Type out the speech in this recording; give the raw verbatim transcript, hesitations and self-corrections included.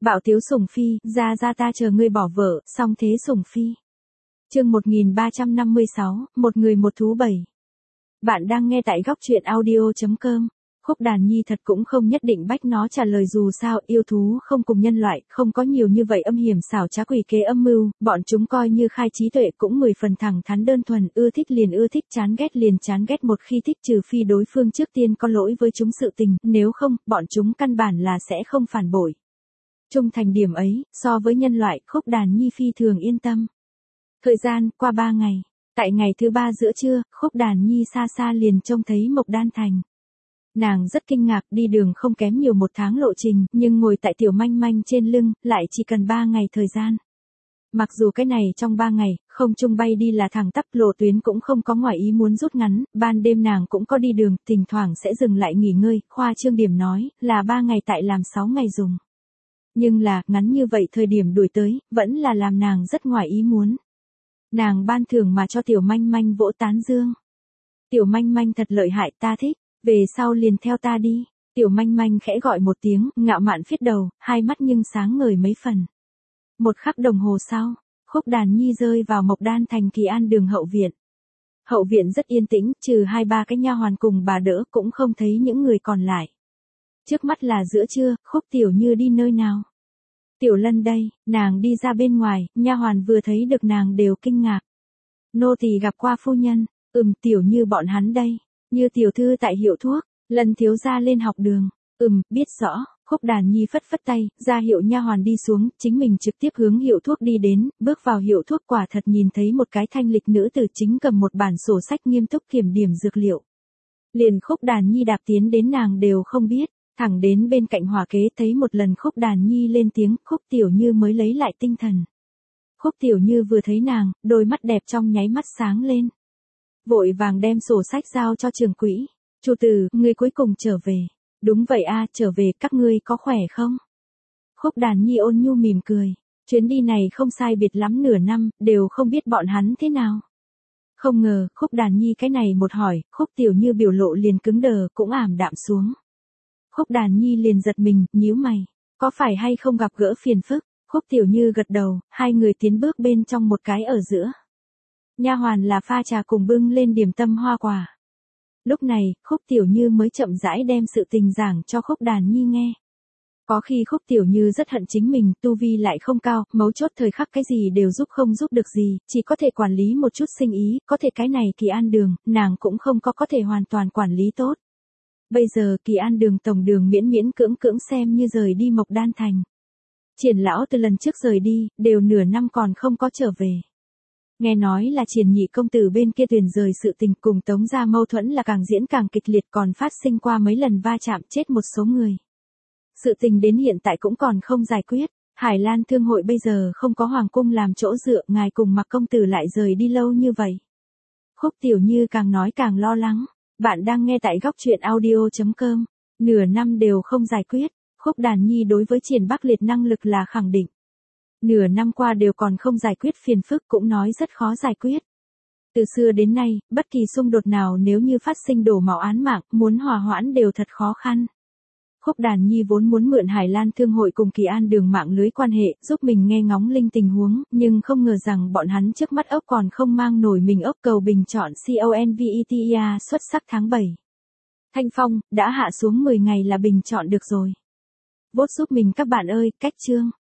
Bạo Tiếu Sủng Phi, ra ra ta chờ ngươi bỏ vợ, xong thế Sủng Phi. Chương một nghìn ba trăm năm mươi sáu, một người một thú bảy. Bạn đang nghe tại góc truyện audio chấm com. Khúc Đàn Nhi thật cũng không nhất định bách nó trả lời, dù sao yêu thú không cùng nhân loại, không có nhiều như vậy âm hiểm xảo trá quỷ kế âm mưu, bọn chúng coi như khai trí tuệ cũng mười phần thẳng thắn đơn thuần, ưa thích liền ưa thích, chán ghét liền chán ghét, một khi thích trừ phi đối phương trước tiên có lỗi với chúng sự tình, nếu không, bọn chúng căn bản là sẽ không phản bội. Trung thành điểm ấy, so với nhân loại, Khúc Đàn Nhi phi thường yên tâm. Thời gian qua ba ngày, tại ngày thứ ba giữa trưa, Khúc Đàn Nhi xa xa liền trông thấy Mộc Đan Thành. Nàng rất kinh ngạc, đi đường không kém nhiều một tháng lộ trình, nhưng ngồi tại Tiểu Manh Manh trên lưng, lại chỉ cần ba ngày thời gian. Mặc dù cái này trong ba ngày, không trung bay đi là thẳng tắp, lộ tuyến cũng không có ngoài ý muốn rút ngắn, ban đêm nàng cũng có đi đường, thỉnh thoảng sẽ dừng lại nghỉ ngơi, khoa trương điểm nói, là ba ngày tại làm sáu ngày dùng. Nhưng là, ngắn như vậy thời điểm đuổi tới, vẫn là làm nàng rất ngoài ý muốn. Nàng ban thưởng mà cho Tiểu Manh Manh vỗ tán dương. Tiểu Manh Manh thật lợi hại, ta thích, về sau liền theo ta đi. Tiểu Manh Manh khẽ gọi một tiếng, ngạo mạn phiết đầu, hai mắt nhưng sáng ngời mấy phần. Một khắc đồng hồ sau, Khúc Đàn Nhi rơi vào Mộc Đan Thành Kỳ An Đường hậu viện. Hậu viện rất yên tĩnh, trừ hai ba cái nha hoàn cùng bà đỡ, cũng không thấy những người còn lại. Trước mắt là giữa trưa, Khúc Tiểu Như đi nơi nào? Tiểu Lân đây, nàng đi ra bên ngoài, nha hoàn vừa thấy được nàng đều kinh ngạc. Nô tỳ gặp qua phu nhân, ừm, Tiểu Như bọn hắn đây, Như tiểu thư tại hiệu thuốc, Lân thiếu gia lên học đường, ừm, biết rõ. Khúc Đàn Nhi phất phất tay, ra hiệu nha hoàn đi xuống, chính mình trực tiếp hướng hiệu thuốc đi đến, bước vào hiệu thuốc quả thật nhìn thấy một cái thanh lịch nữ tử chính cầm một bản sổ sách nghiêm túc kiểm điểm dược liệu. Liền Khúc Đàn Nhi đạp tiến đến nàng đều không biết, thẳng đến bên cạnh Hòa Kế thấy một lần Khúc Đàn Nhi lên tiếng, Khúc Tiểu Như mới lấy lại tinh thần. Khúc Tiểu Như vừa thấy nàng, đôi mắt đẹp trong nháy mắt sáng lên. Vội vàng đem sổ sách giao cho trưởng quỹ. Chủ tử, ngươi cuối cùng trở về. Đúng vậy a, trở về, các ngươi có khỏe không? Khúc Đàn Nhi ôn nhu mỉm cười. Chuyến đi này không sai biệt lắm nửa năm, đều không biết bọn hắn thế nào. Không ngờ, Khúc Đàn Nhi cái này một hỏi, Khúc Tiểu Như biểu lộ liền cứng đờ, cũng ảm đạm xuống. Khúc Đàn Nhi liền giật mình, nhíu mày. Có phải hay không gặp gỡ phiền phức? Khúc Tiểu Như gật đầu, hai người tiến bước bên trong một cái ở giữa. Nha hoàn là pha trà cùng bưng lên điểm tâm hoa quả. Lúc này, Khúc Tiểu Như mới chậm rãi đem sự tình giảng cho Khúc Đàn Nhi nghe. Có khi Khúc Tiểu Như rất hận chính mình, tu vi lại không cao, mấu chốt thời khắc cái gì đều giúp không giúp được gì, chỉ có thể quản lý một chút sinh ý, có thể cái này Kỳ An Đường, nàng cũng không có có thể hoàn toàn quản lý tốt. Bây giờ Kỳ An Đường tổng đường miễn miễn cưỡng cưỡng xem như rời đi Mộc Đan Thành. Triển lão từ lần trước rời đi, đều nửa năm còn không có trở về. Nghe nói là Triển nhị công tử bên kia tuyển rời, sự tình cùng Tống gia mâu thuẫn là càng diễn càng kịch liệt, còn phát sinh qua mấy lần va chạm, chết một số người. Sự tình đến hiện tại cũng còn không giải quyết. Hải Lan Thương hội bây giờ không có hoàng cung làm chỗ dựa, ngài cùng Mạc công tử lại rời đi lâu như vậy. Khúc Tiểu Như càng nói càng lo lắng. Bạn đang nghe tại góc truyện audio chấm com. Nửa năm đều không giải quyết. Khúc Đàn Nhi đối với Triển Bắc Liệt năng lực là khẳng định. Nửa năm qua đều còn không giải quyết phiền phức, cũng nói rất khó giải quyết. Từ xưa đến nay, bất kỳ xung đột nào nếu như phát sinh đổ máu án mạng, muốn hòa hoãn đều thật khó khăn. Khúc Đàn Nhi vốn muốn mượn Hải Lan Thương hội cùng Kỳ An Đường mạng lưới quan hệ, giúp mình nghe ngóng linh tình huống, nhưng không ngờ rằng bọn hắn trước mắt ốc còn không mang nổi mình ốc. Cầu bình chọn CONVETA xuất sắc tháng bảy. Thanh phong, đã hạ xuống mười ngày là bình chọn được rồi. Vote giúp mình các bạn ơi, cách chương.